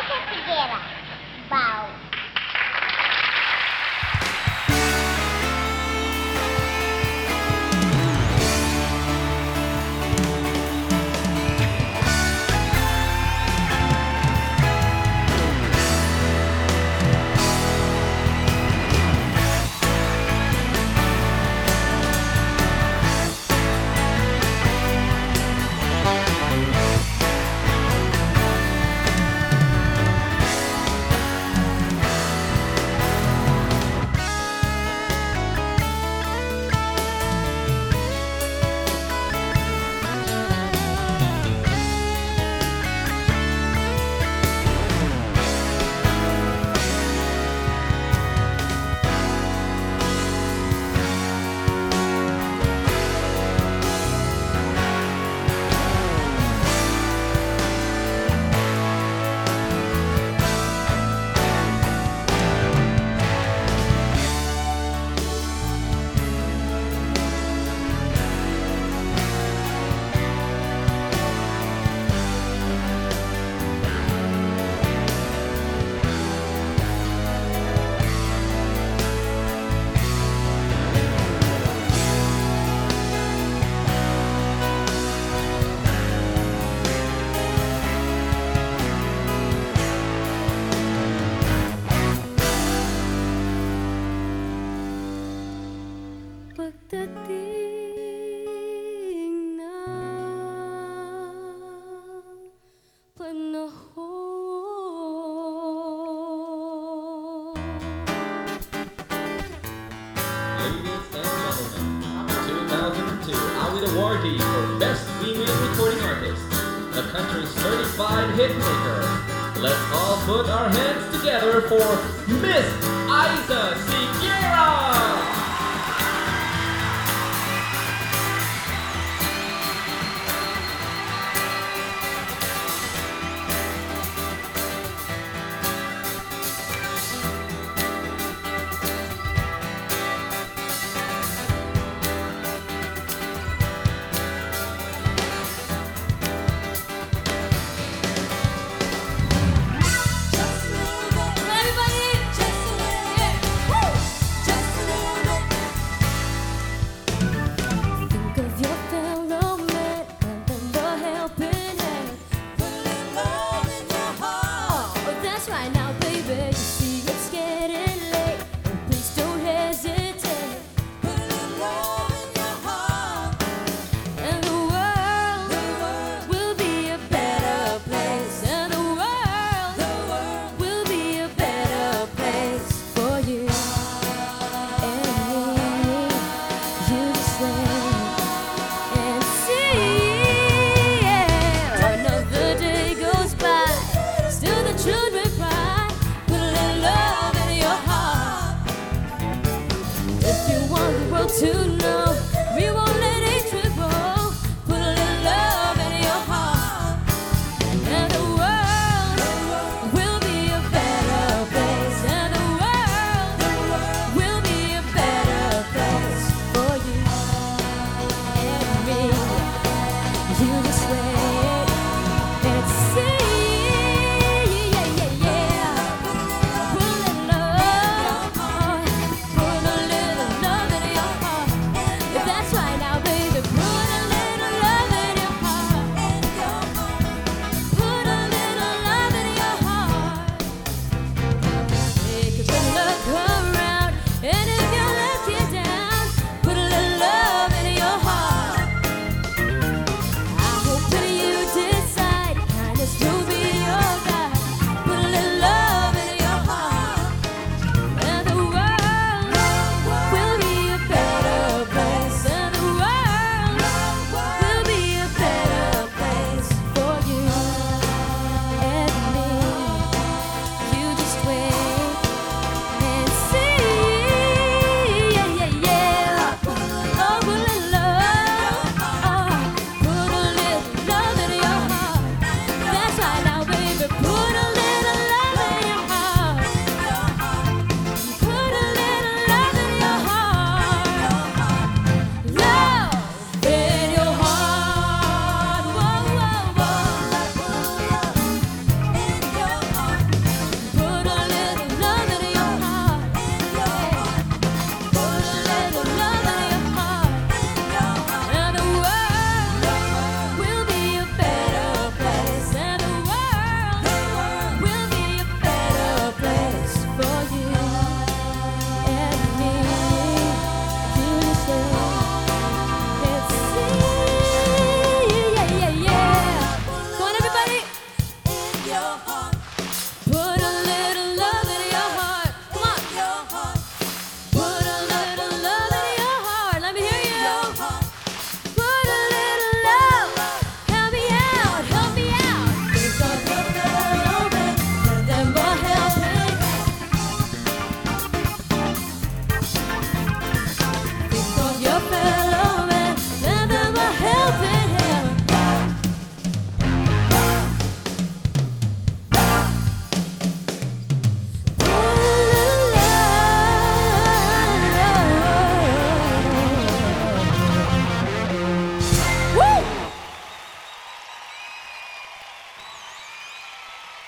que together. Bow. Pagdating na panahon. Ladies and gentlemen, 2002 AWID awardee for Best Female Recording Artist, the country's certified hitmaker. Let's all put our hands together for Miss Isa Sigera! To know we won't let it trickle. Put a little love in your heart, and the world will be a better place. And the world will be a better place for you and me. You just wait and see. Put a little love, put a little love in your heart. your heart.